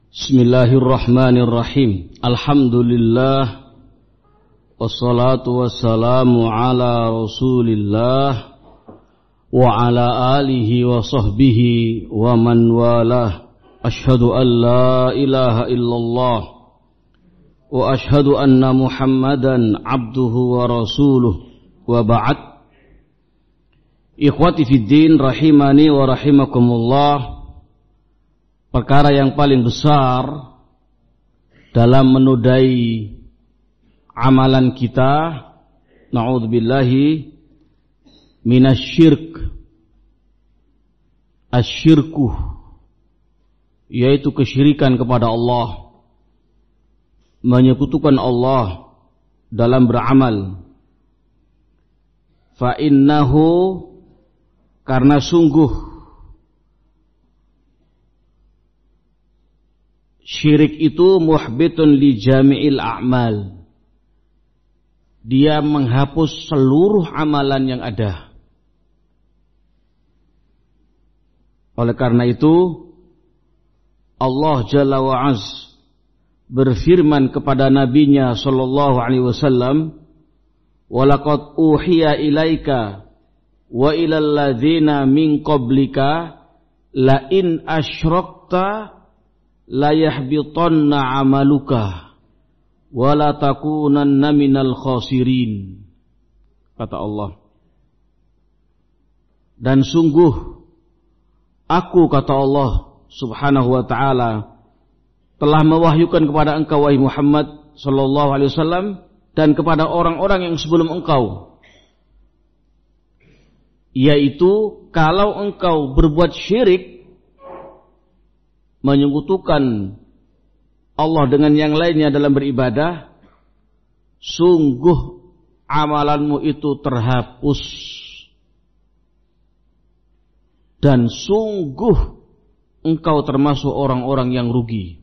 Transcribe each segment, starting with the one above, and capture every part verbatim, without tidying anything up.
Bismillahirrahmanirrahim. Alhamdulillah. Wassalatu wassalamu ala Rasulillah wa ala alihi wa sahbihi wa man walah. Ashhadu an la ilaha illallah wa ashhadu anna Muhammadan abduhu wa rasuluh wa ba'd. Ikhwati fid din rahimani wa rahimakumullah. Perkara yang paling besar dalam menodai amalan kita, na'udzubillahi minasyirk, asyirku, yaitu kesyirikan kepada Allah, menyekutukan Allah dalam beramal. Fa innahu, karena sungguh syirik itu muhbitun li jami'il a'mal. Dia menghapus seluruh amalan yang ada. Oleh karena itu Allah Jalla wa Az berfirman kepada nabinya sallallahu alaihi wasallam, "Wa laqad uhiya ilaika wa ilal ladzina min qablika la in asyrakta la yahbitanna amaluka wa la takunanna minal khasirin." Kata Allah, dan sungguh aku, kata Allah subhanahu wa ta'ala, telah mewahyukan kepada engkau wahai Muhammad sallallahu alaihi wasallam dan kepada orang-orang yang sebelum engkau, yaitu kalau engkau berbuat syirik, menyekutukan Allah dengan yang lainnya dalam beribadah, sungguh amalanmu itu terhapus dan sungguh engkau termasuk orang-orang yang rugi.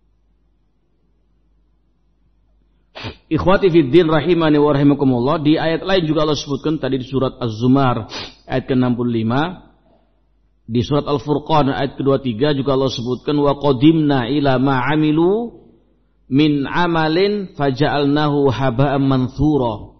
Ikhwati fiddin rahimani wa rahimakumullah, di ayat lain juga Allah sebutkan tadi di surat Az-Zumar ayat ke enam puluh lima. Di surat Al-Furqan ayat kedua tiga juga Allah sebutkan, wa qadimna ila ma amilu min amalin faja'alnahu haba'an manthura.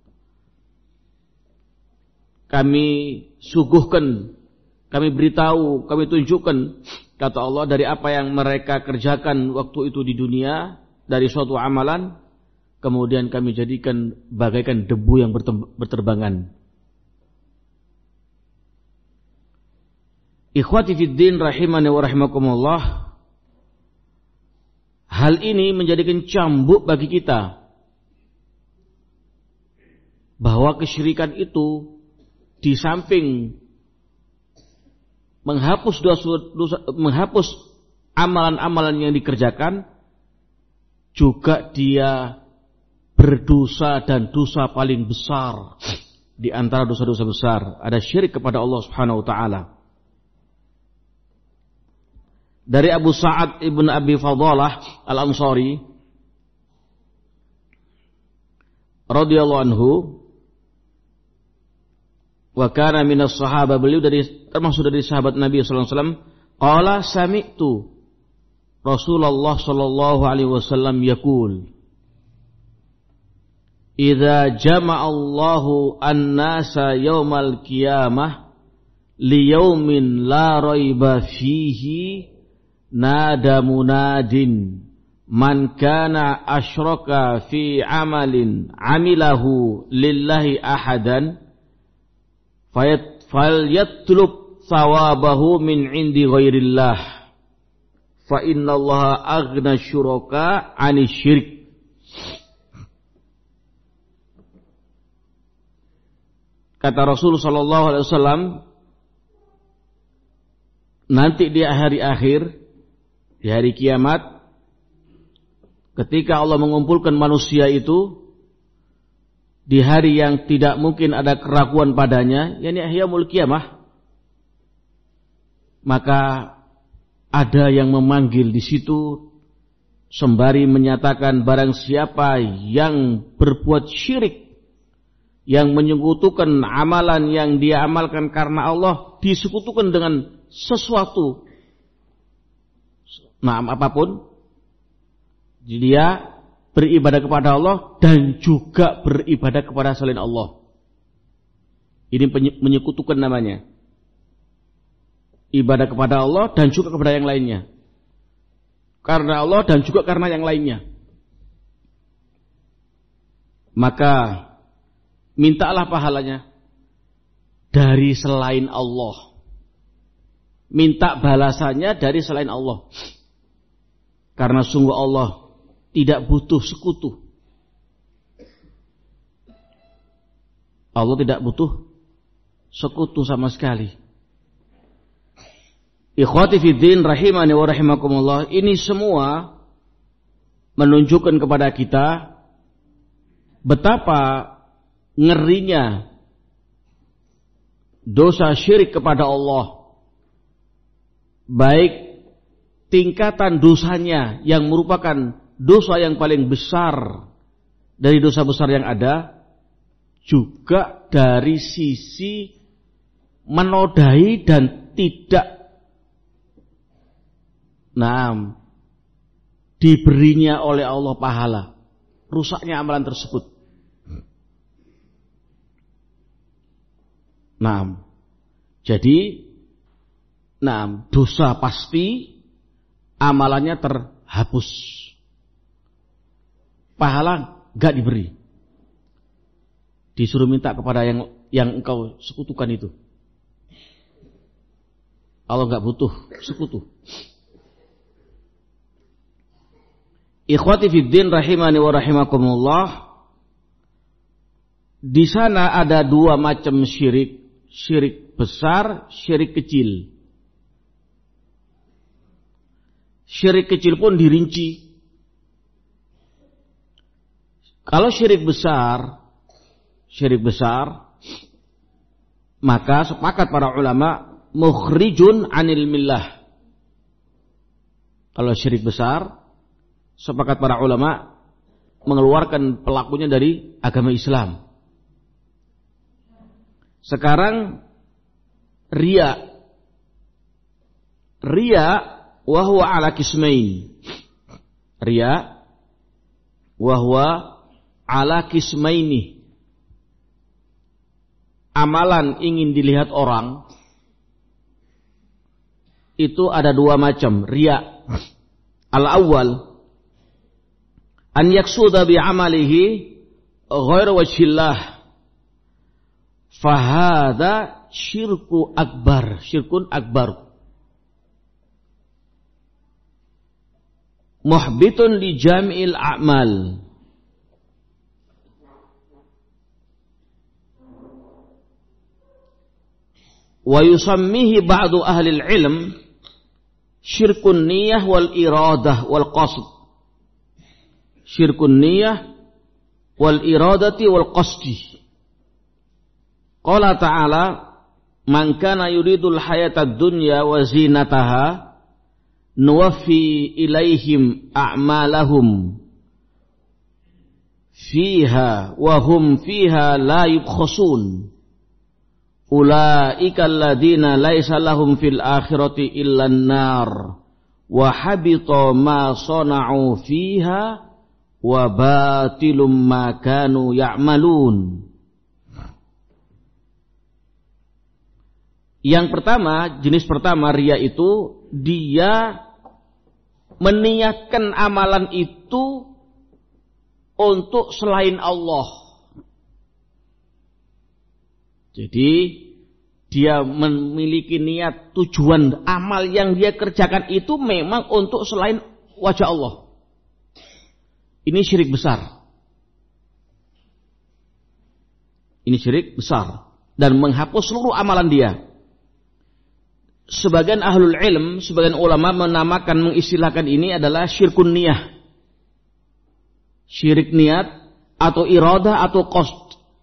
Kami suguhkan, kami beritahu, kami tunjukkan, kata Allah, dari apa yang mereka kerjakan waktu itu di dunia dari suatu amalan, kemudian kami jadikan bagaikan debu yang berterbangan. Ikhwati fiddin rahimani wa rahimakumullah, hal ini menjadikan cambuk bagi kita bahwa kesyirikan itu di samping menghapus dosa, dosa, menghapus amalan-amalan yang dikerjakan, juga dia berdosa dan dosa paling besar di antara dosa-dosa besar. Ada syirik kepada Allah Subhanahu wa taala. Dari Abu Sa'ad ibn Abi Fadalah Al-Ansari radhiyallahu anhu, wa kana minas sahabah, beliau dari termasuk dari sahabat Nabi sallallahu alaihi wasallam, qala sami'tu Rasulullah sallallahu alaihi wasallam yaqul, idza jama'a Allahu an-nasa yaumal qiyamah li yaumin la raiba fihi nada munadin man kana asyraka fi amalin amilahu lillahi ahadan falyatlub thawabahu min indi ghairillah fa innallaha aghna syuraka 'ani syirk. Kata Rasul sallallahu alaihi wasallam, nanti di hari akhir, di hari kiamat, ketika Allah mengumpulkan manusia itu di hari yang tidak mungkin ada keraguan padanya, yakni yaumul qiyamah, maka ada yang memanggil di situ sembari menyatakan, barang siapa yang berbuat syirik, yang menyekutukan amalan yang dia amalkan karena Allah, disekutukan dengan sesuatu, Nah, apapun dia beribadah kepada Allah dan juga beribadah kepada selain Allah. Ini menyekutukan namanya. Ibadah kepada Allah dan juga kepada yang lainnya. Karena Allah dan juga karena yang lainnya. Maka mintalah pahalanya dari selain Allah. Minta balasannya dari selain Allah. Karena sungguh Allah tidak butuh sekutu. Allah tidak butuh sekutu sama sekali. Ikhwati fiddin rahimani wa rahimakumullah. Ini semua menunjukkan kepada kita betapa ngerinya dosa syirik kepada Allah. Baik tingkatan dosanya yang merupakan dosa yang paling besar dari dosa besar yang ada, juga dari sisi menodai dan tidak nah diberinya oleh Allah pahala, rusaknya amalan tersebut. Nah, jadi nah dosa pasti, amalannya terhapus, pahala gak diberi, disuruh minta kepada yang yang engkau sekutukan itu. Allah gak butuh sekutu. Ikhwati fiddin rahimani wa rahimakumullah. Di sana ada dua macam syirik, syirik besar, syirik kecil. Syirik kecil pun dirinci. Kalau syirik besar, syirik besar, maka sepakat para ulama mukhrijun anil millah. Kalau syirik besar, sepakat para ulama mengeluarkan pelakunya dari agama Islam. Sekarang riya. Riya wa huwa ala qismain. Riya wa huwa ala qismaini. Amalan ingin dilihat orang itu ada dua macam, riya. Al-awwal an yaksuda bi amalihi ghairu wajhillah, fahada syirku akbar, syirkun akbar, muhbitun li jami'il a'mal. Wa yusammihi ba'du ahli al-ilm syirkun niyah wal iradah wal qasd. Syirkun niyah wal iradati wal qasdi. Qala ta'ala man kana yuridul hayatad dunya wa zinataha nuwaffi ilaihim a'malahum fiha wa hum fiha la yubkhasun. Ulaika alladziina laisa lahum fil akhirati illan nar wa habita ma sana'u fiha wa batilum ma kanu ya'malun. Yang pertama, jenis pertama riya itu dia meniatkan amalan itu untuk selain Allah. Jadi dia memiliki niat, tujuan amal yang dia kerjakan itu memang untuk selain wajah Allah. Ini syirik besar. Ini syirik besar dan menghapus seluruh amalan dia. Sebagian ahlul ilm, sebagian ulama menamakan, mengistilahkan ini adalah syirkun niyah. Syirik niat atau iradah atau qasd.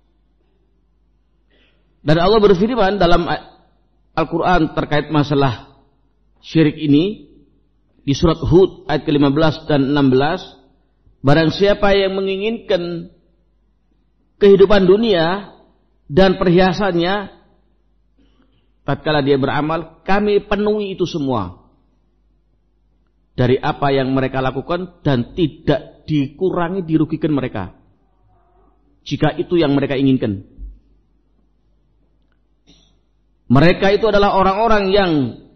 Dan Allah berfirman dalam Al-Quran terkait masalah syirik ini di surat Hud ayat ke lima belas dan enam belas. Barang siapa yang menginginkan kehidupan dunia dan perhiasannya, tatkala dia beramal, kami penuhi itu semua. dari apa yang mereka lakukan dan tidak dikurangi, dirugikan mereka jika itu yang mereka inginkan. Mereka itu adalah orang-orang yang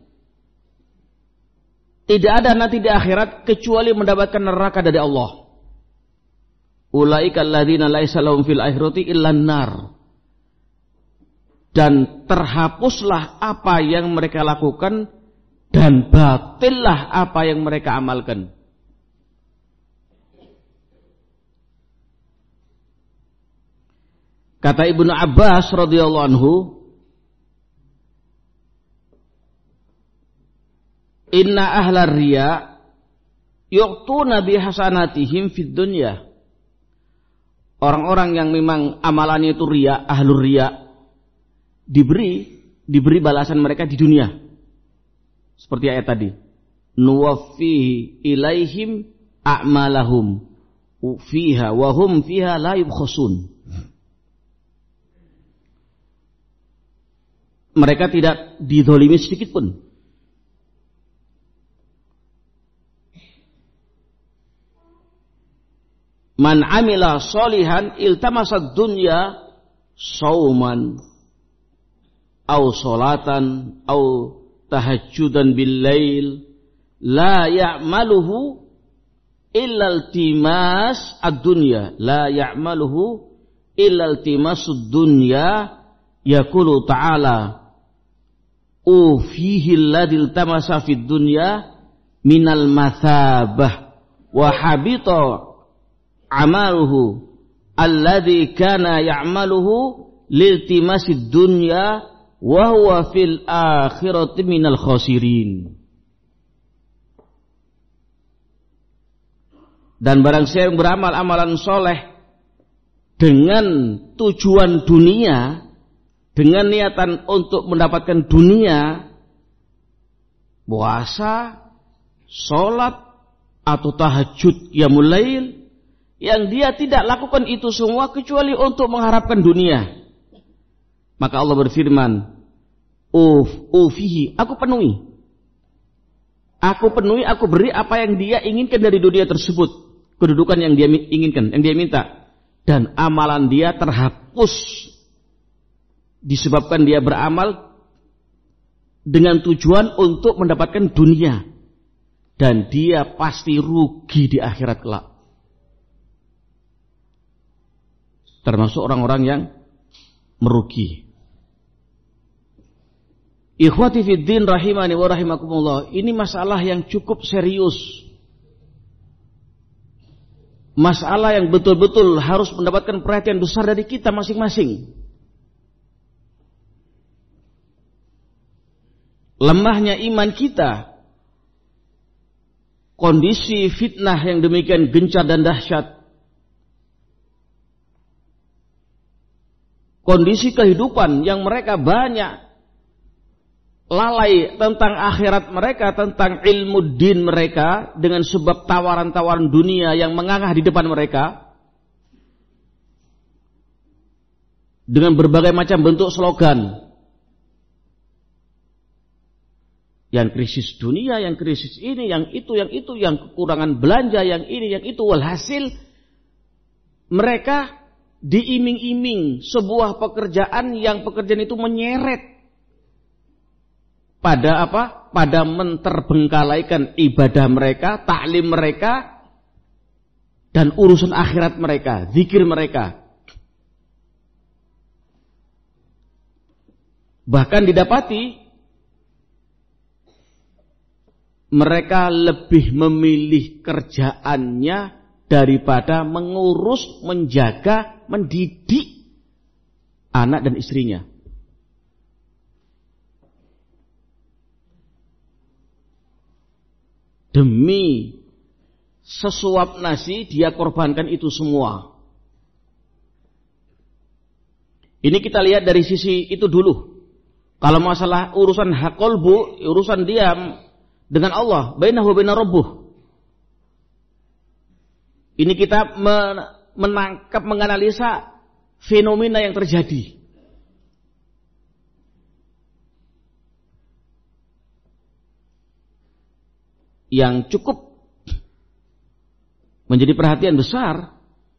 tidak ada nanti di akhirat kecuali mendapatkan neraka dari Allah. Ulaika alladzina laisa lahum fil akhirati illan nar. Dan terhapuslah apa yang mereka lakukan dan batillah apa yang mereka amalkan. Kata Ibnu Abbas radhiyallahu anhu, inna ahlar riya yu'tuna bihasanatihim fid dunya. Orang-orang yang memang amalannya itu riya, ahlur riya, diberi diberi balasan mereka di dunia. Seperti ayat tadi. Nuwaffihi ilaihim a'malahum fiha wa hum fiha la yubkhasun. Mereka tidak dizalimi sedikit pun. Man amila solihan iltamasad dunya sauman au solatan au tahajjudan bil lail la ya'maluhu illa iltimas ad-dunya la ya'maluhu illa iltimasud dunya yaqulu ta'ala ufihi alladhi iltamasa fid dunya minal mathabah wa habita amaluhu alladhi kana ya'maluhu liltimasid dunya wa huwa fil akhirati minal khasirin. Dan barang siapa yang beramal amalan soleh dengan tujuan dunia, dengan niatan untuk mendapatkan dunia, puasa, sholat, atau tahajud qiyamul lail, yang dia tidak lakukan itu semua kecuali untuk mengharapkan dunia, maka Allah berfirman, uf ufihi, aku penuhi, aku penuhi, aku beri apa yang dia inginkan dari dunia tersebut, kedudukan yang dia inginkan, yang dia minta, dan amalan dia terhapus disebabkan dia beramal dengan tujuan untuk mendapatkan dunia, dan dia pasti rugi di akhirat kelak. Termasuk orang-orang yang merugi. Ikhwati fiddin rahimani wa rahimakumullah, ini masalah yang cukup serius. Masalah yang betul-betul harus mendapatkan perhatian besar dari kita masing-masing. Lemahnya iman kita, kondisi fitnah yang demikian gencar dan dahsyat, kondisi kehidupan yang mereka banyak lalai tentang akhirat mereka, tentang ilmu din mereka, dengan sebab tawaran-tawaran dunia yang mengangah di depan mereka, dengan berbagai macam bentuk slogan, yang krisis dunia, yang krisis ini, yang itu, yang itu, yang kekurangan belanja, yang ini, yang itu. Walhasil mereka diiming-iming sebuah pekerjaan yang pekerjaan itu menyeret pada apa? Pada menterbengkalaikan ibadah mereka, taklim mereka, dan urusan akhirat mereka, zikir mereka. Bahkan didapati mereka lebih memilih kerjaannya daripada mengurus, menjaga, mendidik anak dan istrinya. Demi sesuap nasi dia korbankan itu semua. Ini kita lihat dari sisi itu dulu. Kalau masalah urusan hak qalbu, urusan dia dengan Allah, bainahu wa baina rabbuh. Ini kita menangkap, menganalisa fenomena yang terjadi. yang cukup menjadi perhatian besar.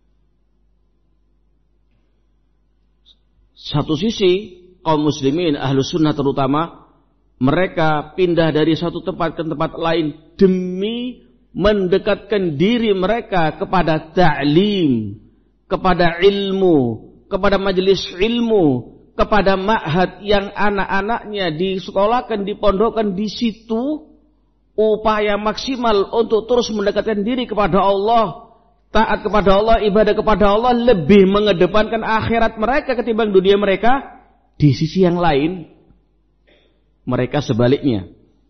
Satu sisi kaum muslimin ahlus sunnah terutama, mereka pindah dari satu tempat ke tempat lain demi mendekatkan diri mereka kepada ta'lim, kepada ilmu, kepada majelis ilmu, kepada ma'had yang anak-anaknya disekolahkan, dipondokkan di situ, upaya maksimal untuk terus mendekatkan diri kepada Allah, taat kepada Allah, ibadah kepada Allah, lebih mengedepankan akhirat mereka ketimbang dunia mereka. Di sisi yang lain, mereka sebaliknya.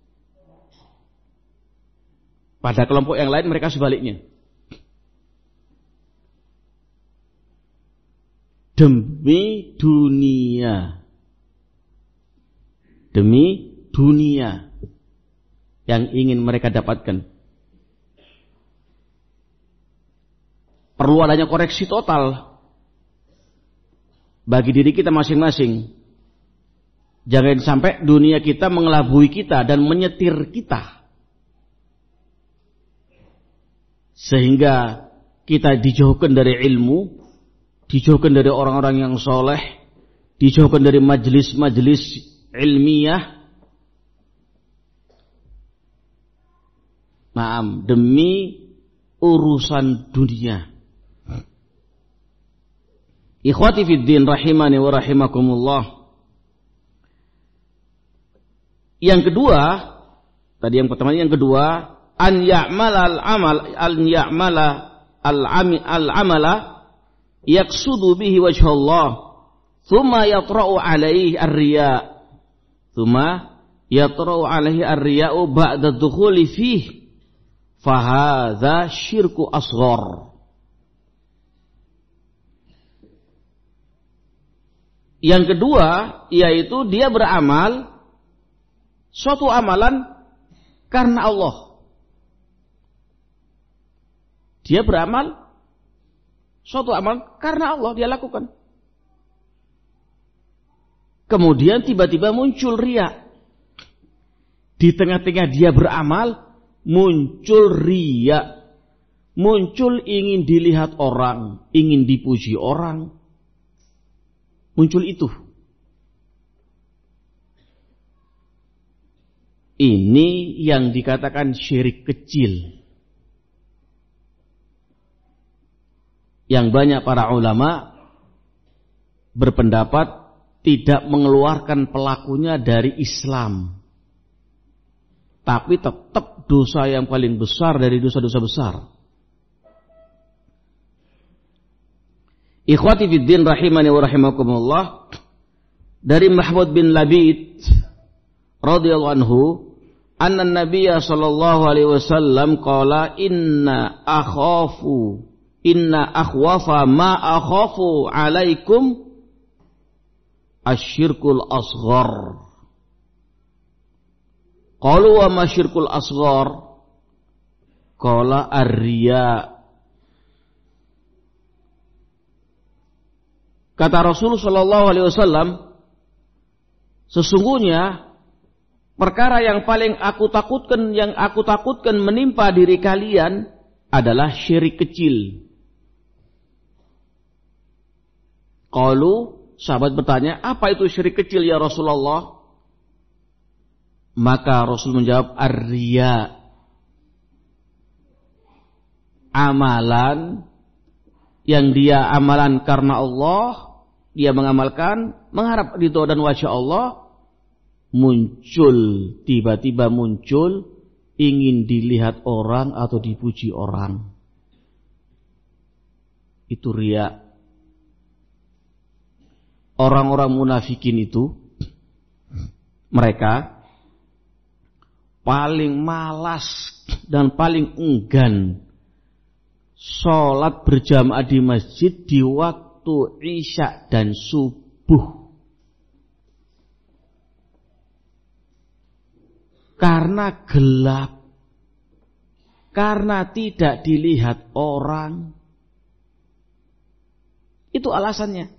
Pada kelompok yang lain mereka sebaliknya. Demi dunia. Demi dunia yang ingin mereka dapatkan. Perlu adanya koreksi total bagi diri kita masing-masing. Jangan sampai dunia kita mengelabui kita dan menyetir kita, sehingga kita dijauhkan dari ilmu, dijauhkan dari orang-orang yang soleh, dijauhkan dari majelis-majelis ilmiah. Naam, demi urusan dunia. Ikhwati fiddin rahimani wa rahimakumullah. Yang kedua, tadi yang pertama, yang kedua, an ya'mala al-amal, an ya'mala al-ami al-amala yaqsudu bihi wajha Allah, thumma yatra'u alaihi ar-riya, thumma yatra'u alaihi ar-riya'u ba'da dukhuli fihi, fa hadza syirku asghar. Yang kedua, yaitu dia beramal suatu amalan karena Allah. Dia beramal suatu amalan karena Allah, dia lakukan. Kemudian tiba-tiba muncul riya. Di tengah-tengah dia beramal, muncul riya. Muncul ingin dilihat orang, ingin dipuji orang. Muncul itu. Ini yang dikatakan syirik kecil. Yang banyak para ulama berpendapat tidak mengeluarkan pelakunya dari Islam. Tapi tetap dosa yang paling besar dari dosa-dosa besar. Ikhwati fiddin rahimani wa rahimakumullah. Dari Mahmud bin Labid radhiyallahu anhu, anna Nabiyya sallallahu alaihi wasallam qala inna akhafu inna akhwafa ma akhafu alaikum asyirkul asghar. Qalu wa ma syirkul asghar? Qala ar-riya. Kata Rasul sallallahu alaihi wasallam, sesungguhnya perkara yang paling aku takutkan, yang aku takutkan menimpa diri kalian adalah syirik kecil. Qalu, sahabat bertanya, apa itu syirik kecil ya Rasulullah? Maka Rasul menjawab, ar-riya. Amalan yang dia amalan karena Allah, dia mengamalkan mengharap ridho dan wajah Allah, muncul, tiba-tiba muncul ingin dilihat orang atau dipuji orang. Itu riya. Orang-orang munafikin itu, mereka paling malas dan paling enggan sholat berjamaah di masjid di waktu isya dan subuh. Karena gelap, karena tidak dilihat orang. Itu alasannya.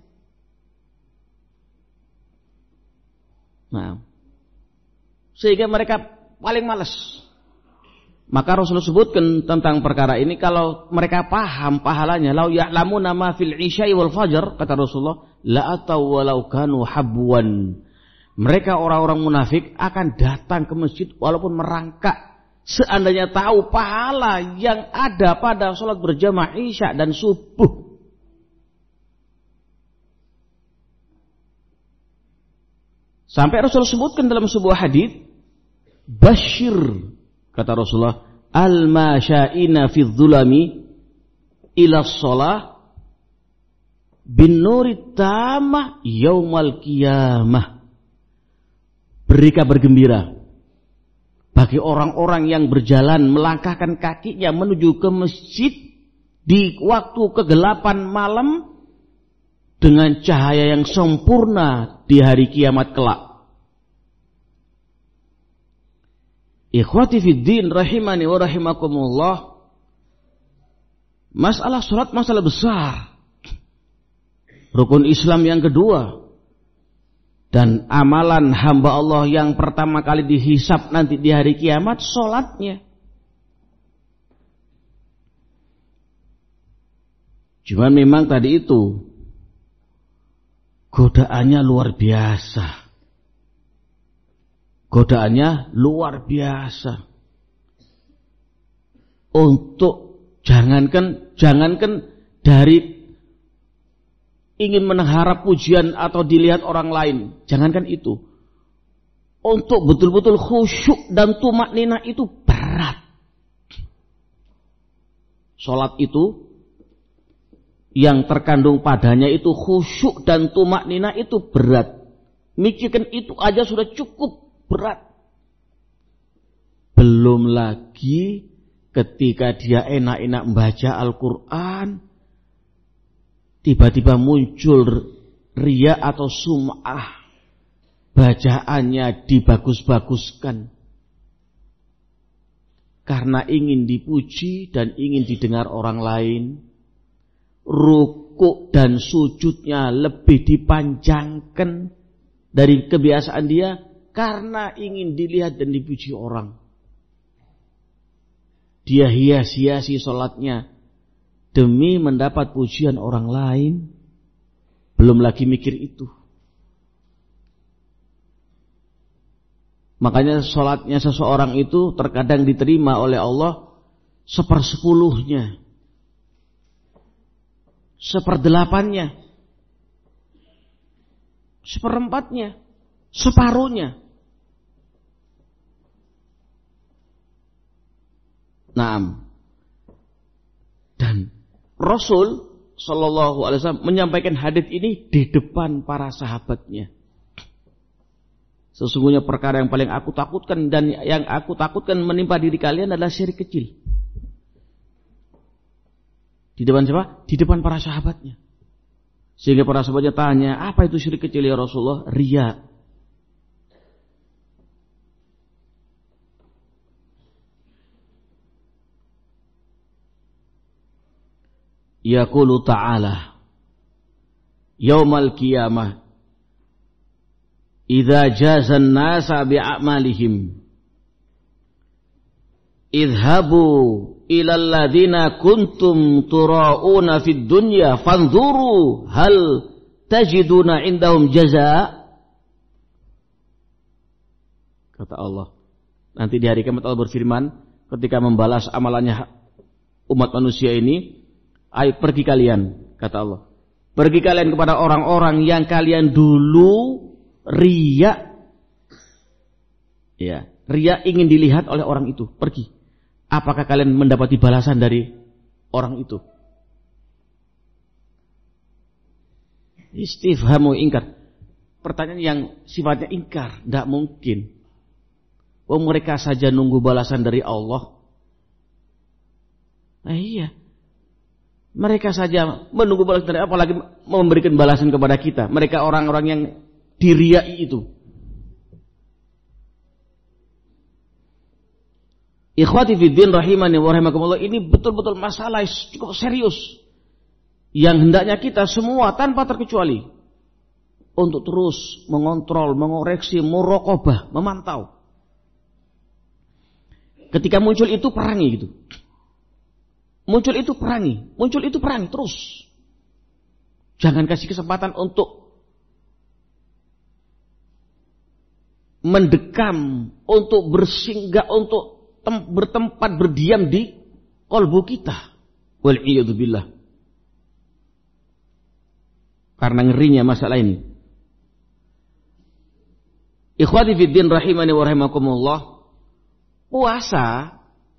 Nah, sehingga mereka paling malas. Maka Rasul sebutkan tentang perkara ini, kalau mereka paham pahalanya, lau ya'lamuna ma fil isya'i wal fajr, kata Rasulullah, la ataw walau kanu habwan. Mereka orang-orang munafik akan datang ke masjid walaupun merangkak, seandainya tahu pahala yang ada pada salat berjamaah isya dan subuh. Sampai Rasul sebutkan dalam sebuah hadis, basyir, kata Rasulullah, al-masyaina fi dzulami ila shalah bin nuri tamah yaumal qiyamah. Beri kabar gembira bagi orang-orang yang berjalan melangkahkan kakinya menuju ke masjid di waktu kegelapan malam dengan cahaya yang sempurna di hari kiamat kelak. Ikhwati fiddin rahimani wa rahimakumullah. Masalah salat masalah besar. Rukun Islam yang kedua. Dan amalan hamba Allah yang pertama kali dihisab nanti di hari kiamat, salatnya. Cuma memang tadi itu godaannya luar biasa. Godaannya luar biasa. Untuk jangankan jangankan dari ingin mengharap pujian atau dilihat orang lain, jangankan itu. Untuk betul-betul khusyuk dan tumaknina itu berat. Salat itu yang terkandung padanya itu khusyuk dan tumaknina itu berat. Mikirkan itu aja sudah cukup berat. Belum lagi ketika dia enak-enak membaca Al-Quran, tiba-tiba muncul riya atau sum'ah, bacaannya dibagus-baguskan karena ingin dipuji dan ingin didengar orang lain. Rukuk dan sujudnya lebih dipanjangkan dari kebiasaan dia karena ingin dilihat dan dipuji orang. Dia hias-hiasi sholatnya demi mendapat pujian orang lain. Belum lagi mikir itu. Makanya sholatnya seseorang itu terkadang diterima oleh Allah sepersepuluhnya, seperdelapannya, seperempatnya, separuhnya. Naam. Dan Rasul Shallallahu Alaihi Wasallam menyampaikan hadits ini di depan para sahabatnya. Sesungguhnya perkara yang paling aku takutkan dan yang aku takutkan menimpa diri kalian adalah syirik kecil. Di depan siapa? Di depan para sahabatnya. Sehingga para sahabatnya tanya, apa itu syirik kecil ya Rasulullah? Riya. Yaqulu ta'ala yaumal qiyamah idza jazan nasa bi'amalihim idhabu ilal ladzina kuntum tura'una fid dunya fanzuru hal tajiduna indahum jaza. Kata Allah, nanti di hari kiamat Allah berfirman ketika membalas amalannya umat manusia ini, ayo pergi kalian, kata Allah, pergi kalian kepada orang-orang yang kalian dulu riya, ya, riya ingin dilihat oleh orang itu. Pergi. Apakah kalian mendapati balasan dari orang itu? Istifhamu ingkar. Pertanyaan yang sifatnya ingkar, tidak mungkin. Oh, mereka saja nunggu balasan dari Allah. Nah, iya. Mereka saja menunggu balasan dari, apalagi memberikan balasan kepada kita. Mereka orang-orang yang diriai itu. Ikhwati fiddin rahimani wa rahimakumullah, ini betul-betul masalah cukup serius yang hendaknya kita semua tanpa terkecuali untuk terus mengontrol, mengoreksi, muraqabah, memantau. Ketika muncul itu perangi gitu. Muncul itu perangi, muncul itu perangi terus. Jangan kasih kesempatan untuk mendekam, untuk bersinggah, untuk tem- bertempat berdiam di qalbu kita. Wal'iyadzubillah. Karena ngerinya masalah ini. Ikhwati fiddin rahimani wa rahimakumullah. Puasa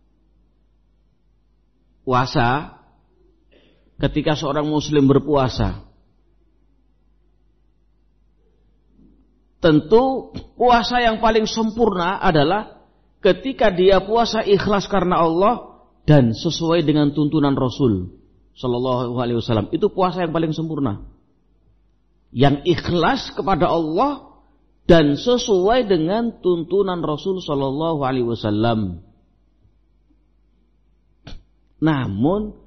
Puasa ketika seorang muslim berpuasa, tentu puasa yang paling sempurna adalah ketika dia puasa ikhlas karena Allah dan sesuai dengan tuntunan Rasul sallallahu alaihi wasallam. Itu puasa yang paling sempurna. Yang ikhlas kepada Allah dan sesuai dengan tuntunan Rasul sallallahu alaihi wasallam. Namun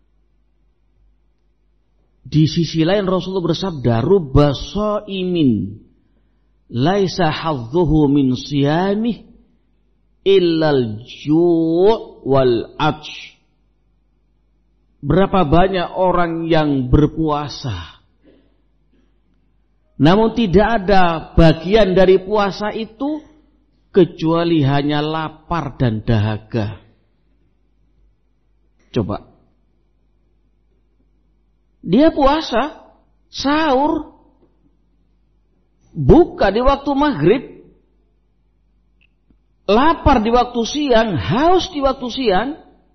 di sisi lain Rasulullah bersabda, "Rubba shaimin laisa hadzuhu min siyamih illal ju' wal 'atsh." Berapa banyak orang yang berpuasa, namun tidak ada bagian dari puasa itu kecuali hanya lapar dan dahaga. Coba. Dia puasa, sahur, buka di waktu maghrib, lapar di waktu siang, haus di waktu siang.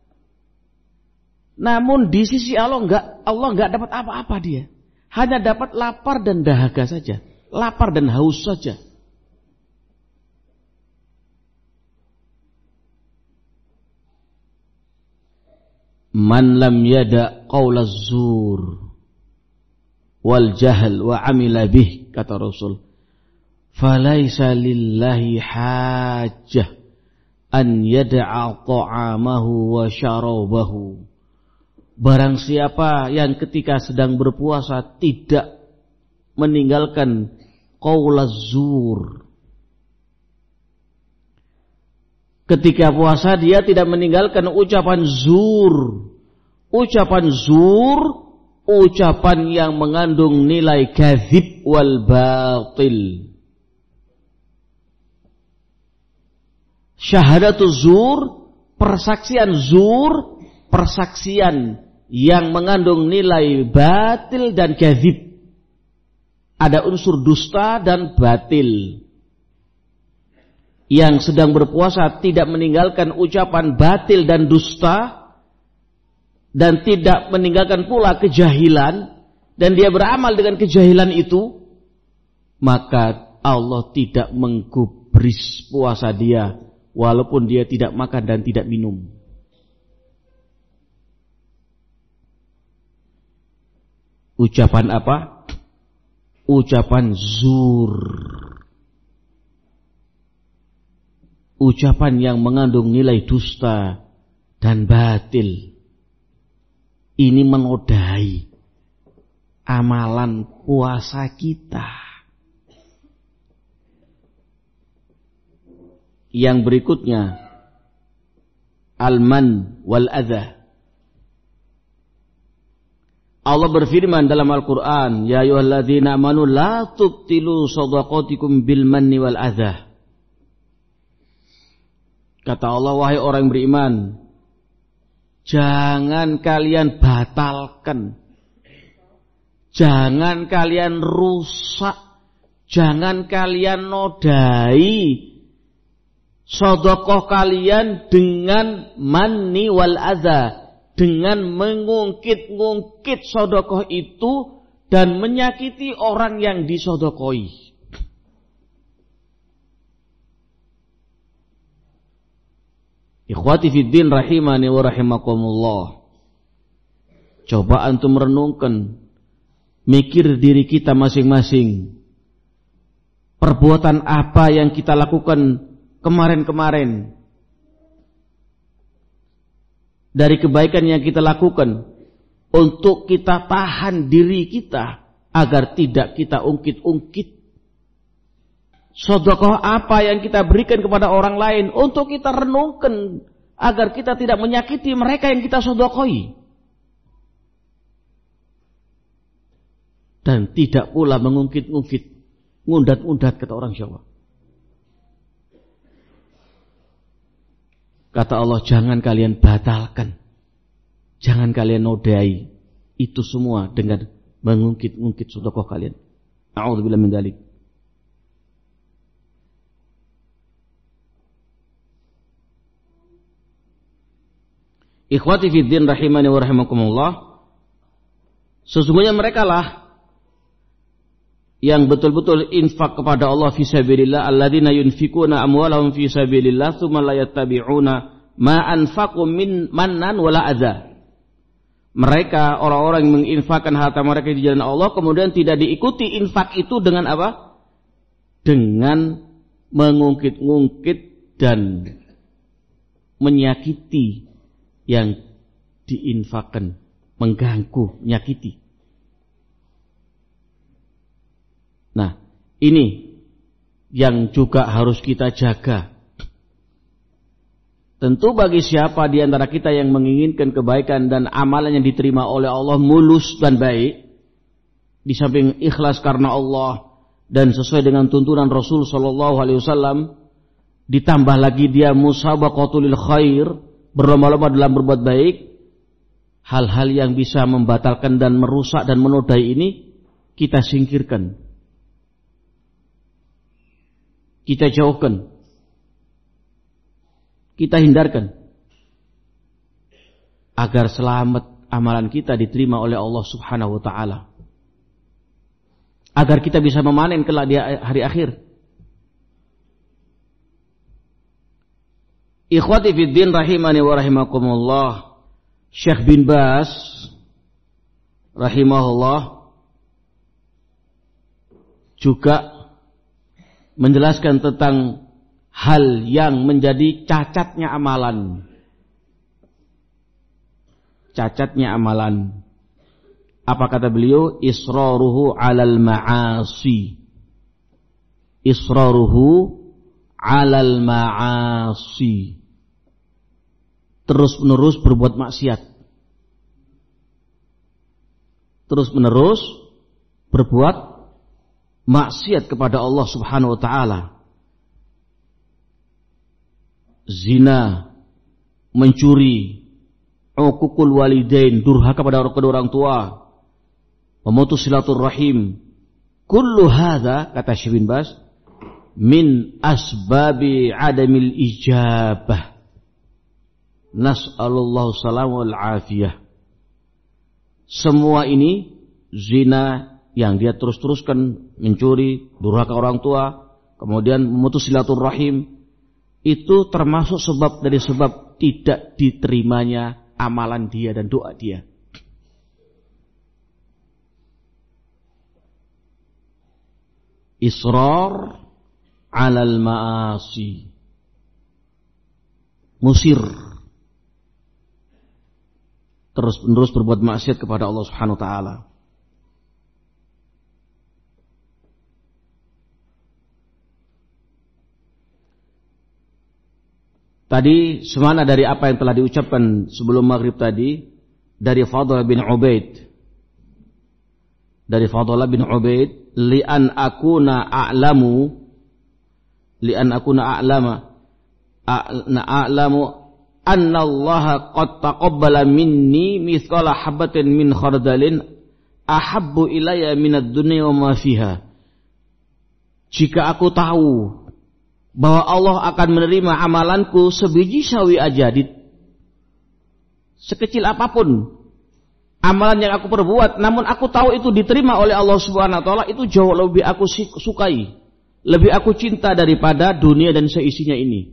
Namun di sisi Allah enggak, Allah enggak dapat apa-apa dia. Hanya dapat lapar dan dahaga saja. Lapar dan haus saja. Man lam yada qaulaz zur wal jahl wa amila bih, kata Rasul, falaisa lillahi hajjah an yada'a ta'amahu wa syarabahu. Barang siapa yang ketika sedang berpuasa tidak meninggalkan qaulaz zur, ketika puasa dia tidak meninggalkan ucapan zur. Ucapan zur, ucapan yang mengandung nilai kadzib wal batil. Syahadatu zur, persaksian zur, persaksian yang mengandung nilai batil dan kadzib. Ada unsur dusta dan batil. Yang sedang berpuasa tidak meninggalkan ucapan batil dan dusta, dan tidak meninggalkan pula kejahilan, dan dia beramal dengan kejahilan itu, maka Allah tidak menggubris puasa dia, walaupun dia tidak makan dan tidak minum. Ucapan apa? Ucapan zur. Ucapan yang mengandung nilai dusta dan batil. Ini menodai amalan puasa kita. Yang berikutnya, al-man wal adha. Allah berfirman dalam Al-Quran, ya ayyuhalladzina amanu la tubtilu shadaqatikum bil manni wal adha. Kata Allah, wahai orang yang beriman, jangan kalian batalkan, jangan kalian rusak, jangan kalian nodai sedekah kalian dengan manni wal adza, dengan mengungkit-ungkit sedekah itu dan menyakiti orang yang disedekoi. Ikhwati fiddin rahimani wa rahimakumullah. Coba antum renungkan, mikir diri kita masing-masing. Perbuatan apa yang kita lakukan kemarin-kemarin, dari kebaikan yang kita lakukan, untuk kita tahan diri kita agar tidak kita ungkit-ungkit. sedekah apa yang kita berikan kepada orang lain untuk kita renungkan agar kita tidak menyakiti mereka yang kita sedekahi. Dan tidak pula mengungkit-ungkit, ngundat-ngundat kata orang Jawa. Kata Allah, jangan kalian batalkan, jangan kalian nodai itu semua dengan mengungkit-ungkit sedekah kalian. A'udzubillahi min dzalik. Ikhwati fiddin rahimani wa rahimakumullah, sesungguhnya mereka lah yang betul-betul infak kepada Allah fi sabilillah, alladzina yunfikuna amwalahum fi sabilillah tsumma la yattabi'una ma anfaqu min mannan wala adza. Mereka orang-orang yang menginfakkan harta mereka di jalan Allah kemudian tidak diikuti infak itu dengan apa? Dengan mengungkit-ungkit dan menyakiti yang diinfakkan, mengganggu, menyakiti. Nah, ini yang juga harus kita jaga. Tentu bagi siapa di antara kita yang menginginkan kebaikan dan amalan yang diterima oleh Allah mulus dan baik, di samping ikhlas karena Allah dan sesuai dengan tuntunan Rasul sallallahu alaihi wasallam, ditambah lagi dia musabaqatul khair, berlomba-lomba dalam berbuat baik, hal-hal yang bisa membatalkan dan merusak dan menodai ini kita singkirkan. Kita jauhkan, kita hindarkan, agar selamat amalan kita diterima oleh Allah Subhanahu wa Ta'ala, agar kita bisa memanen kelak di hari akhir. Ikhwati fiddin rahimani wa rahimakumullah, Syekh bin Baz rahimahullah juga menjelaskan tentang hal yang menjadi cacatnya amalan. Cacatnya amalan. Apa kata beliau? Israruhu alal ma'asi. Israruhu alal ma'asi. Terus menerus berbuat maksiat. Terus menerus berbuat maksiat kepada Allah Subhanahu wa Ta'ala. Zina, mencuri, uququl walidain, durhaka pada kedua orang tua, memutus silaturrahim. Kullu hadza, kata Syekh bin Baz, min asbabi adamil ijabah. Nas'alullahu salam wal afiyah. Semua ini, zina yang dia terus-teruskan, mencuri, durhaka orang tua, kemudian memutus silaturrahim, itu termasuk sebab dari sebab tidak diterimanya amalan dia dan doa dia. Israr alal ma'asi, musir, terus-menerus berbuat maksiat kepada Allah Subhanahu wa Ta'ala. Tadi semana dari apa yang telah diucapkan sebelum maghrib tadi dari Fadl bin Ubaid, dari Fadl bin Ubaid, li'an akuna a'lamu, li'an akuna a'lama, a'lamu anna Allah qad taqabbala minni mithqala habatin min khardalin ahabbu ilayya minad dunya wa ma fiha. Jika aku tahu bahwa Allah akan menerima amalanku sebiji sawi aja, di sekecil apapun amalan yang aku perbuat, namun aku tahu itu diterima oleh Allah Subhanahu wa Ta'ala, itu jauh lebih aku sukai, lebih aku cinta daripada dunia dan seisinya ini.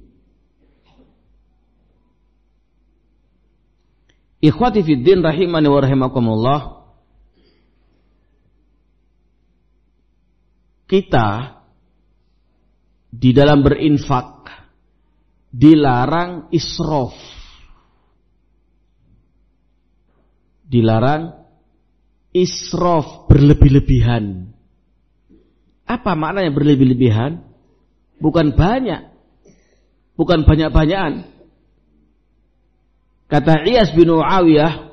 Ikhwati fiddin rahimani wa rahimakumullah, kita di dalam berinfak dilarang israf, dilarang israf, berlebih-lebihan. Apa maknanya berlebih-lebihan? bukan banyak, bukan banyak-banyakan. Kata Iyas bin Muawiyah,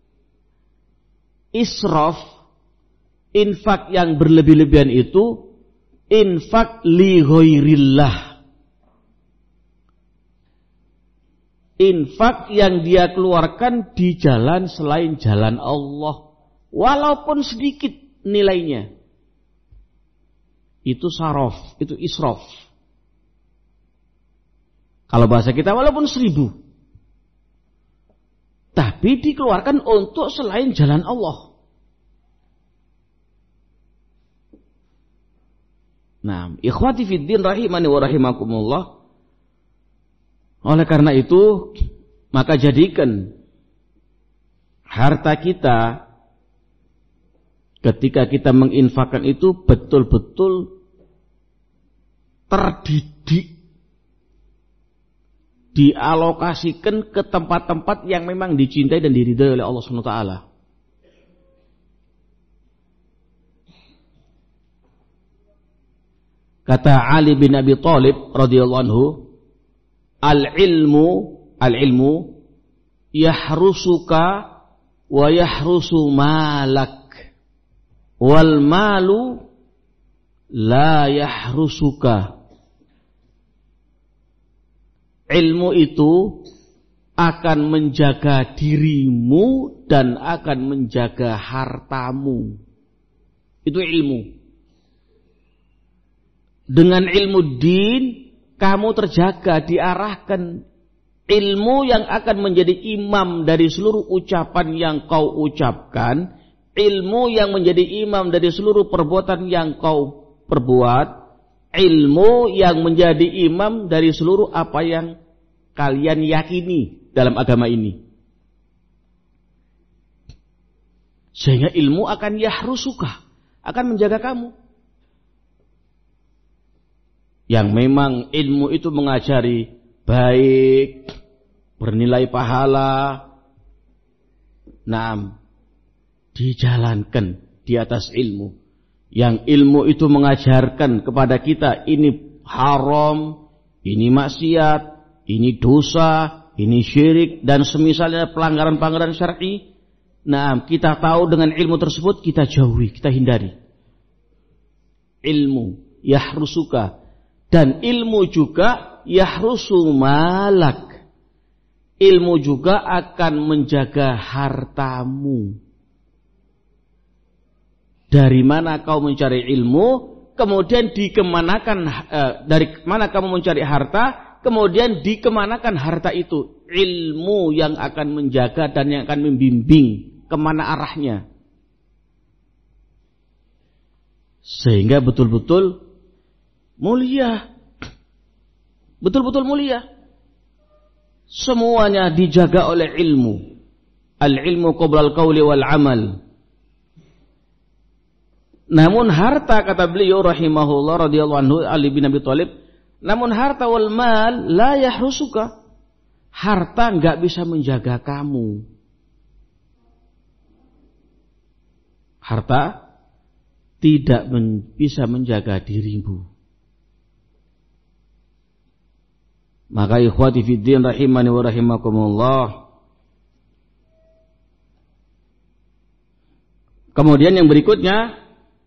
israf, infak yang berlebih-lebihan itu infak li ghairillah. Infak yang dia keluarkan di jalan selain jalan Allah, walaupun sedikit nilainya. Itu saraf, itu israf. Kalau bahasa kita walaupun seribu, tapi dikeluarkan untuk selain jalan Allah. Nah, ikhwati fiddin rahimani wa rahimakumullah. Oleh karena itu, maka jadikan harta kita ketika kita menginfakkan itu betul-betul terdidik, dialokasikan ke tempat-tempat yang memang dicintai dan diridhai oleh Allah Subhanahu wa taala. Kata Ali bin Abi Thalib radhiyallahu anhu, al-ilmu al-ilmu yahrusuka wa yahrusu malak wal malu la yahrusuka. Ilmu itu akan menjaga dirimu dan akan menjaga hartamu. Itu ilmu. Dengan ilmu din, kamu terjaga, diarahkan. Ilmu yang akan menjadi imam dari seluruh ucapan yang kau ucapkan, ilmu yang menjadi imam dari seluruh perbuatan yang kau perbuat, ilmu yang menjadi imam dari seluruh apa yang kalian yakini dalam agama ini. Sehingga ilmu akan yahrusuka, akan menjaga kamu. Yang memang ilmu itu mengajari baik, bernilai pahala, nah, dijalankan di atas ilmu. Yang ilmu itu mengajarkan kepada kita ini haram, ini maksiat, ini dosa, ini syirik dan semisalnya pelanggaran-pelanggaran syar'i. Nah, kita tahu dengan ilmu tersebut kita jauhi, kita hindari. Ilmu yahrusuka, dan ilmu juga yahrusu malak. Ilmu juga akan menjaga hartamu. Dari mana kau mencari ilmu, kemudian dikemanakan, eh, dari mana kamu mencari harta, kemudian dikemanakan harta itu. Ilmu yang akan menjaga dan yang akan membimbing kemana arahnya. Sehingga betul-betul mulia. Betul-betul mulia. Semuanya dijaga oleh ilmu. Al-ilmu qoblal qawli wal amal. Namun harta, kata beliau rahimahullah radhiyallahu anhu, Ali bin Abi Thalib, namun harta wal mal la yahrusuka. Harta enggak bisa menjaga kamu. Harta tidak men- bisa menjaga dirimu. Maka ikhwati fiddin rahimani wa rahimakumullah. Kemudian yang berikutnya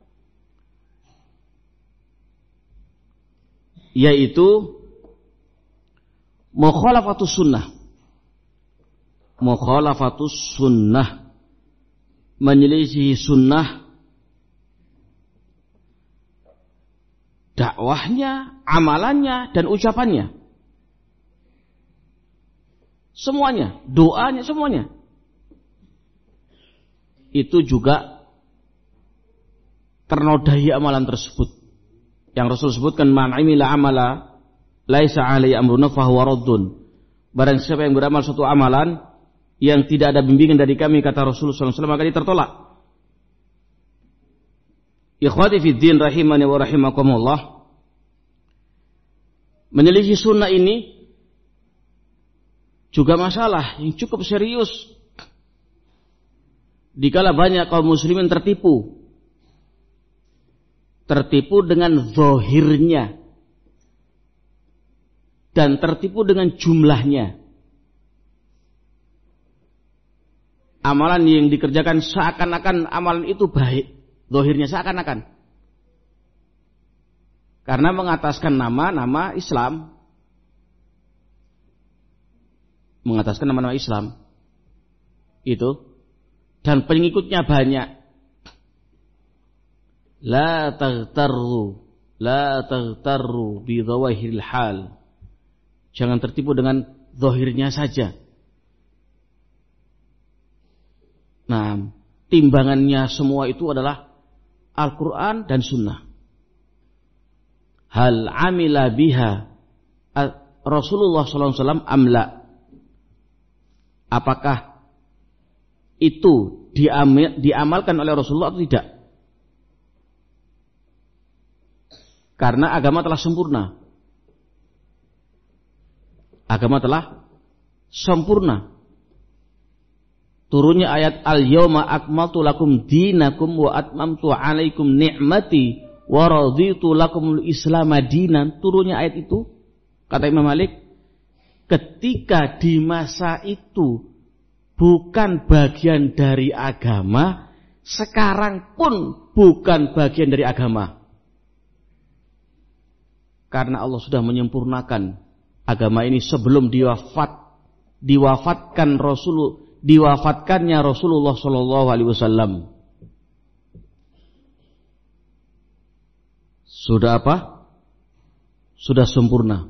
yaitu mukhalafatus sunnah. Mukhalafatus sunnah, menyelisihi sunnah, dakwahnya, amalannya dan ucapannya. Semuanya, doanya, semuanya. Itu juga ternodai amalan tersebut. Yang Rasul sebutkan, man amila amala laisa alaihi amruna fahuwa raddun. Barang siapa yang beramal suatu amalan yang tidak ada bimbingan dari kami, kata Rasulullah sallallahu alaihi wasallam, maka ditertolak. Ikhwati fid din rahimani wa rahimakumullah. Menyelisih sunnah ini juga masalah yang cukup serius. Dikala banyak kaum muslimin tertipu. Tertipu dengan zahirnya, dan tertipu dengan jumlahnya. Amalan yang dikerjakan seakan-akan amalan itu baik, zahirnya seakan-akan. Karena mengataskan nama-nama Islam. Mengataskan nama-nama Islam. Itu. Dan pengikutnya banyak. La taghtarru. La taghtarru bi dhawahiril hal. Jangan tertipu dengan zahirnya saja. Nah, timbangannya semua itu adalah Al-Quran dan Sunnah. Hal amila biha Rasulullah sallallahu alaihi wasallam amla. Apakah itu diamal, diamalkan oleh Rasulullah atau tidak? Karena agama telah sempurna. Agama telah sempurna. Turunnya ayat al-yawma akmaltu lakum dinakum wa atmamtu alaikum ni'mati wa raditu lakumul islam dinan. Turunnya ayat itu, kata Imam Malik, ketika di masa itu bukan bagian dari agama, sekarang pun bukan bagian dari agama. Karena Allah sudah menyempurnakan agama ini sebelum diwafat, diwafatkan Rasulullah, diwafatkannya Rasulullah Shallallahu Alaihi Wasallam. Sudah apa? Sudah sempurna.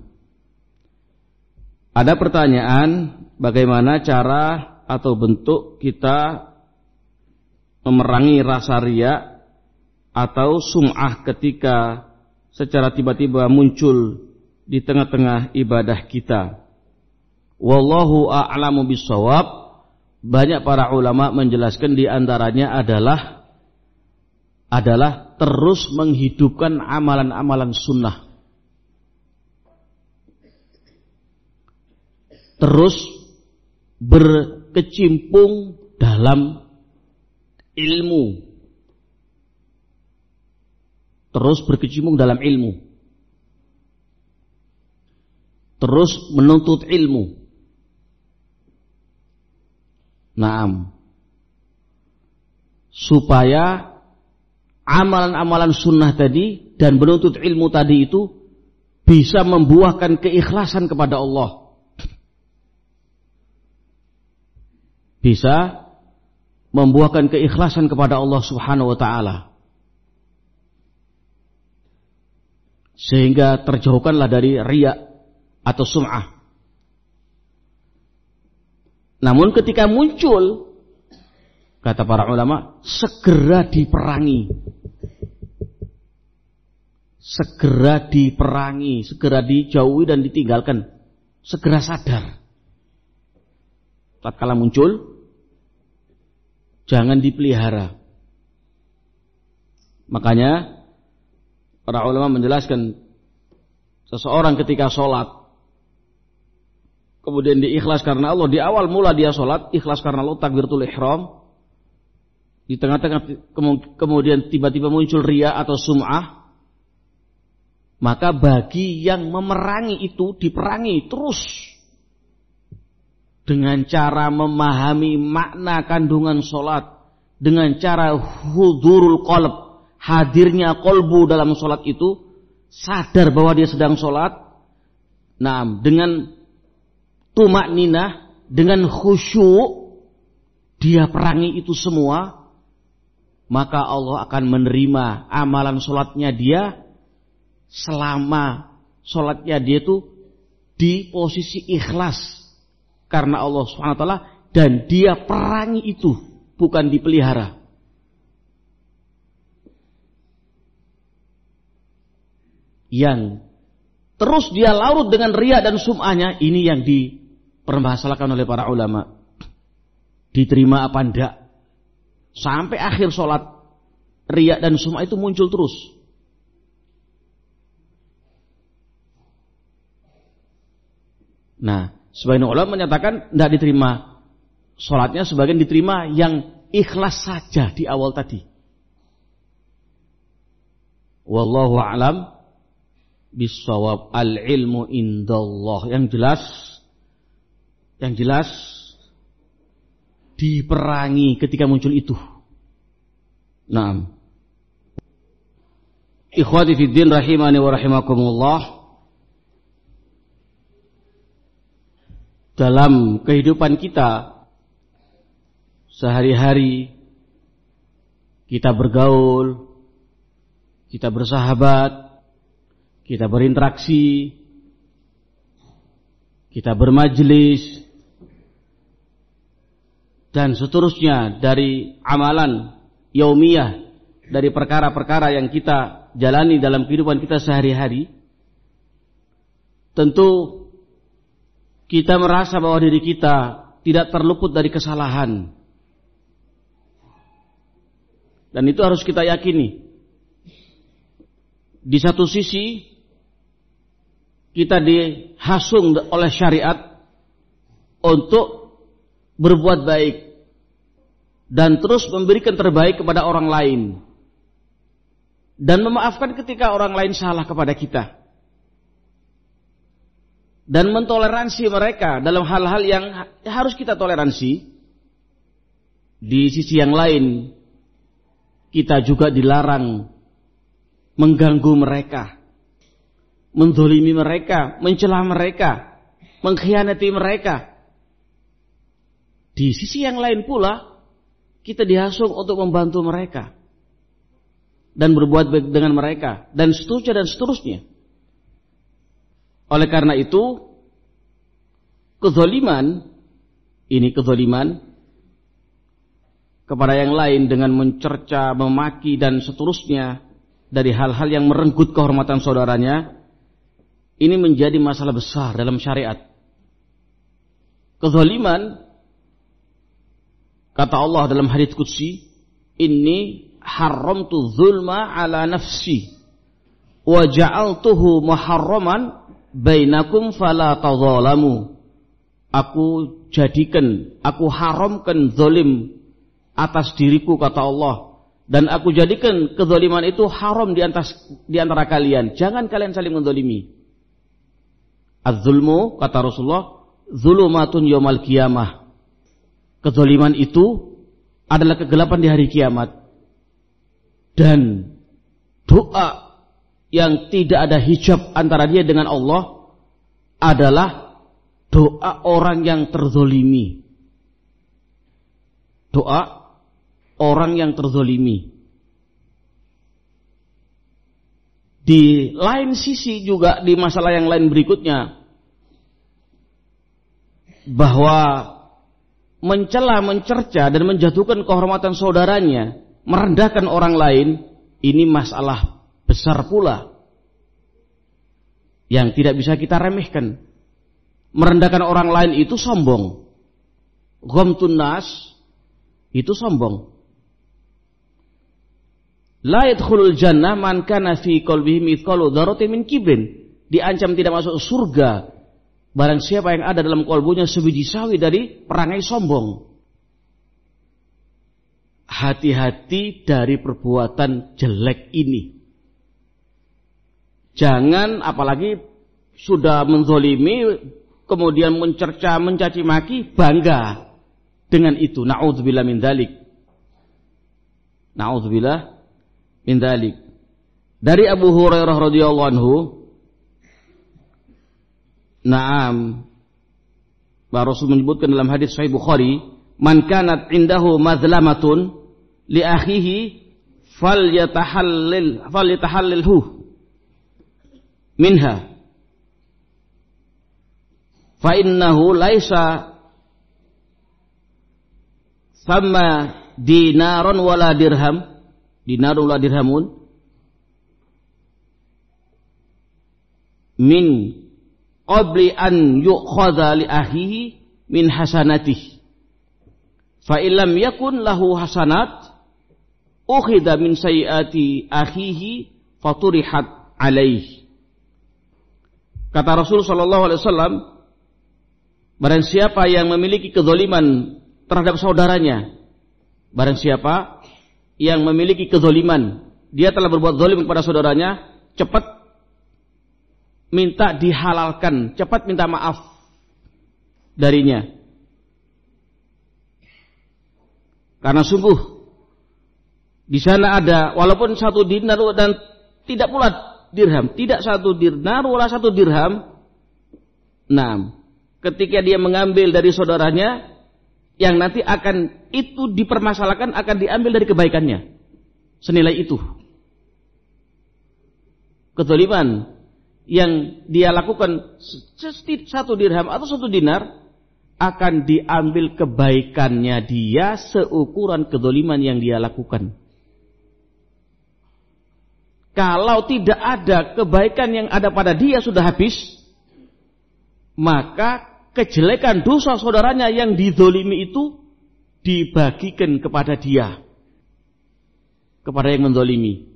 Ada pertanyaan, bagaimana cara atau bentuk kita memerangi rasa riya atau sum'ah ketika secara tiba-tiba muncul di tengah-tengah ibadah kita? Wallahu a'lamu bissawab. Banyak para ulama menjelaskan di antaranya adalah adalah terus menghidupkan amalan-amalan sunnah. Terus berkecimpung dalam ilmu. Terus berkecimpung dalam ilmu. Terus menuntut ilmu. Naam. Supaya amalan-amalan sunnah tadi dan menuntut ilmu tadi itu bisa membuahkan keikhlasan kepada Allah. Bisa membuahkan keikhlasan kepada Allah Subhanahu wa taala. Sehingga terjauhkanlah dari riya atau sum'ah. Namun ketika muncul, kata para ulama, segera diperangi. Segera diperangi, segera dijauhi dan ditinggalkan. Segera sadar. Tatkala muncul, jangan dipelihara. Makanya para ulama menjelaskan, seseorang ketika sholat kemudian diikhlas karena Allah, di awal mula dia sholat ikhlas karena Allah, takbiratul ihram, di tengah-tengah kemudian tiba-tiba muncul riya atau sum'ah, maka bagi yang memerangi itu diperangi terus dengan cara memahami makna kandungan sholat, dengan cara hudurul qalb, hadirnya kolbu dalam sholat itu, sadar bahwa dia sedang sholat. Nah, dengan tumak ninah, dengan khusyuk, dia perangi itu semua, maka Allah akan menerima amalan sholatnya dia selama sholatnya dia itu di posisi ikhlas karena Allah subhanahu wa taala, dan dia perangi itu, bukan dipelihara. Yang terus dia larut dengan riya dan sum'ahnya, ini yang dipermasalahkan oleh para ulama. Diterima apa enggak? Sampai akhir sholat, riya dan sum'ah itu muncul terus. Nah, sebagian ulama menyatakan tidak diterima sholatnya, sebagian diterima yang ikhlas saja di awal tadi. Wallahu a'lam bisawab. Al-ilmu indallah. Yang jelas, yang jelas diperangi ketika muncul itu. Naam. Ikhwati fiddin rahimani wa rahimakumullah. Dalam kehidupan kita sehari-hari, kita bergaul, kita bersahabat, kita berinteraksi, kita bermajlis, dan seterusnya dari amalan yaumiyah, dari perkara-perkara yang kita jalani dalam kehidupan kita sehari-hari. Tentu kita merasa bahwa diri kita tidak terluput dari kesalahan. Dan itu harus kita yakini. Di satu sisi kita dihasung oleh syariat untuk berbuat baik dan terus memberikan terbaik kepada orang lain, dan memaafkan ketika orang lain salah kepada kita, dan mentoleransi mereka dalam hal-hal yang harus kita toleransi. Di sisi yang lain, kita juga dilarang mengganggu mereka, menzalimi mereka, mencela mereka, mengkhianati mereka. Di sisi yang lain pula, kita dihasung untuk membantu mereka dan berbuat baik dengan mereka, dan seterusnya dan seterusnya. Oleh karena itu, kezaliman, ini kezaliman kepada yang lain dengan mencerca, memaki dan seterusnya dari hal-hal yang merenggut kehormatan saudaranya, ini menjadi masalah besar dalam syariat. Kezaliman, kata Allah dalam hadits qudsi, inni haramtu zulma ala nafsi wa ja'altuhu muharraman bainakum fala tadzalamu. Aku jadikan, aku haramkan zalim atas diriku, kata Allah, dan aku jadikan kezaliman itu haram di atas di antara kalian. Jangan kalian saling menzalimi. Az-zulmu, kata Rasulullah, zulumatun yaumal qiyamah. Kezaliman itu adalah kegelapan di hari kiamat. Dan doa yang tidak ada hijab antara dia dengan Allah adalah doa orang yang terzolimi. Doa orang yang terzolimi. Di lain sisi juga, di masalah yang lain berikutnya, bahwa mencela, mencerca dan menjatuhkan kehormatan saudaranya, merendahkan orang lain, ini masalah besar pula yang tidak bisa kita remehkan. Merendahkan orang lain itu sombong. Ghamtun nas itu sombong. La yadkhulul jannah man kana fi qalbihi mithqalu dzarratin min kibrin. Diancam tidak masuk surga barang siapa yang ada dalam kalbunya sebiji sawi dari perangai sombong. Hati-hati dari perbuatan jelek ini. Jangan apalagi sudah menzolimi, kemudian mencerca, mencaci maki, bangga dengan itu. Na'udzubillah min dzalik. Na'udzubillah min dzalik. Dari Abu Hurairah radhiyallahu anhu, Naam, Rasul menyebutkan dalam hadis Sahih Bukhari, man kanat indahu mazlamatun li akhihi falyatahallil falyatahallilhu minha fa innahu laisa sama dinaron wala dirham dinarun wala dirhamun min qabli an yu'khadha li akhihi min hasanatihi fa illam yakun lahu hasanat ukhidha min sayyiati akhihi faturihat alaihi. Kata Rasul sallallahu alaihi wasallam, barang siapa yang memiliki kezaliman terhadap saudaranya, barang siapa yang memiliki kezaliman, dia telah berbuat zalim kepada saudaranya, cepat minta dihalalkan, cepat minta maaf darinya. Karena sungguh di sana ada walaupun satu dinar dan tidak pula dirham, tidak satu dinar wala satu dirham. Nah, ketika dia mengambil dari saudaranya, yang nanti akan itu dipermasalahkan akan diambil dari kebaikannya senilai itu. Kezaliman yang dia lakukan satu dirham atau satu dinar akan diambil kebaikannya dia seukuran kezaliman yang dia lakukan. Kalau tidak ada kebaikan yang ada pada dia sudah habis, maka kejelekan dosa saudaranya yang dizolimi itu dibagikan kepada dia, kepada yang menzolimi.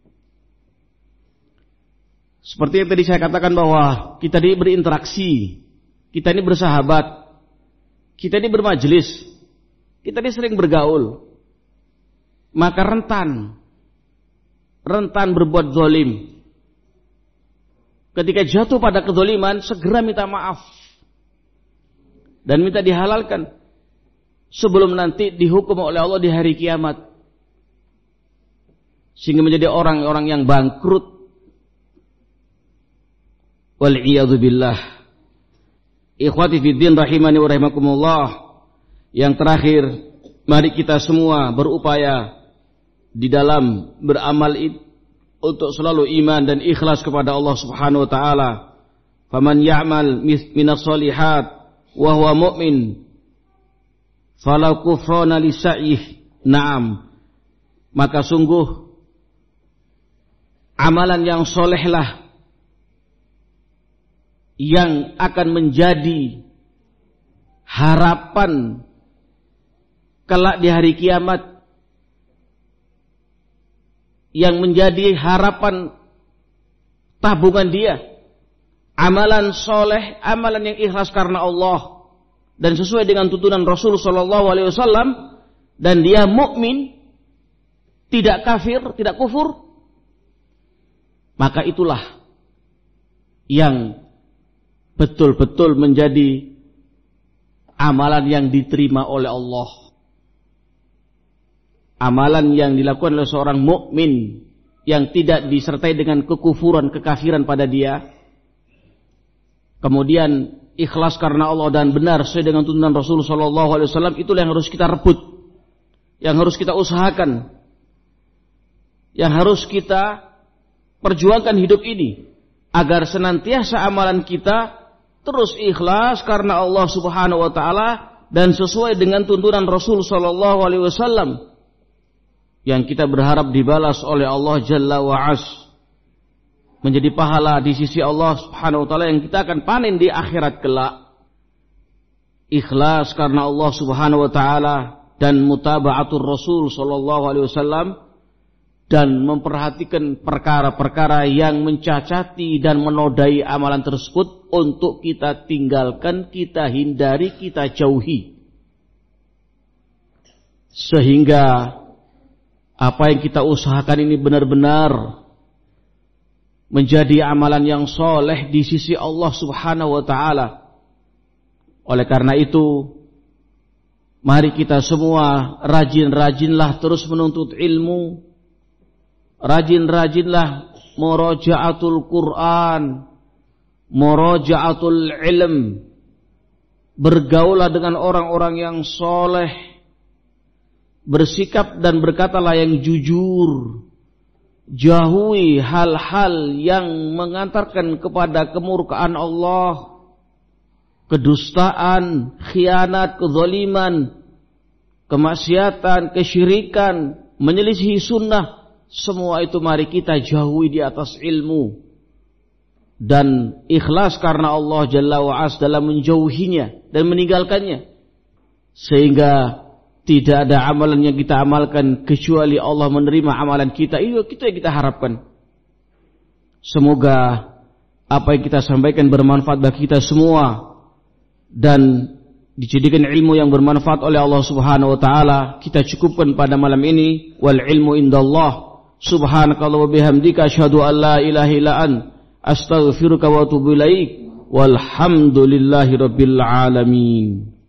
Seperti yang tadi saya katakan bahwa kita ini berinteraksi, kita ini bersahabat, kita ini bermajelis, kita ini sering bergaul, maka rentan, rentan berbuat zalim. Ketika jatuh pada kezaliman, segera minta maaf dan minta dihalalkan sebelum nanti dihukum oleh Allah di hari kiamat, sehingga menjadi orang-orang yang bangkrut. Wal'iyadzu billah. Ikhwati fiddin rahimani wa rahimakumullah. Yang terakhir, mari kita semua berupaya di dalam beramal untuk selalu iman dan ikhlas kepada Allah Subhanahu wa taala. Faman ya'mal minas shalihat wa huwa mu'min falau kufrana li sa'ih. Naam. Maka sungguh amalan yang solehlah yang akan menjadi harapan kelak di hari kiamat, yang menjadi harapan tabungan dia, amalan soleh, amalan yang ikhlas karena Allah dan sesuai dengan tuntunan Rasul Sallallahu Alaihi Wasallam, dan dia mukmin, tidak kafir, tidak kufur, maka itulah yang betul-betul menjadi amalan yang diterima oleh Allah. Amalan yang dilakukan oleh seorang mukmin yang tidak disertai dengan kekufuran, kekafiran pada dia. Kemudian ikhlas karena Allah dan benar sesuai dengan tuntunan Rasul sallallahu alaihi wasallam, itulah yang harus kita rebut, yang harus kita usahakan, yang harus kita perjuangkan hidup ini agar senantiasa amalan kita terus ikhlas karena Allah Subhanahu wa taala dan sesuai dengan tuntunan Rasul sallallahu alaihi wasallam, yang kita berharap dibalas oleh Allah Jalla wa Az, menjadi pahala di sisi Allah Subhanahu wa taala yang kita akan panen di akhirat kelak. Ikhlas karena Allah Subhanahu wa taala dan mutaba'atul Rasul sallallahu alaihi wasallam, dan memperhatikan perkara-perkara yang mencacati dan menodai amalan tersebut untuk kita tinggalkan, kita hindari, kita jauhi. Sehingga apa yang kita usahakan ini benar-benar menjadi amalan yang soleh di sisi Allah Subhanahu wa taala. Oleh karena itu, mari kita semua rajin-rajinlah terus menuntut ilmu. Rajin-rajinlah muraja'atul Quran, muraja'atul ilm. Bergaulah dengan orang-orang yang soleh. Bersikap dan berkatalah yang jujur. Jauhi hal-hal yang mengantarkan kepada kemurkaan Allah, kedustaan, khianat, kezaliman, kemaksiatan, kesyirikan, menyelisihi sunnah. Semua itu mari kita jauhi di atas ilmu dan ikhlas karena Allah Jalla wa Az dalam menjauhinya dan meninggalkannya, sehingga tidak ada amalan yang kita amalkan kecuali Allah menerima amalan kita. Itu kita yang kita harapkan. Semoga apa yang kita sampaikan bermanfaat bagi kita semua dan dijadikan ilmu yang bermanfaat oleh Allah Subhanahu wa taala. Kita cukupkan pada malam ini. Wal ilmu indallah. Subhanakallah wa bihamdika asyhadu an la ilaha illa ant astaghfiruka wa atubu ilaik. Walhamdulillahi rabbil alamin.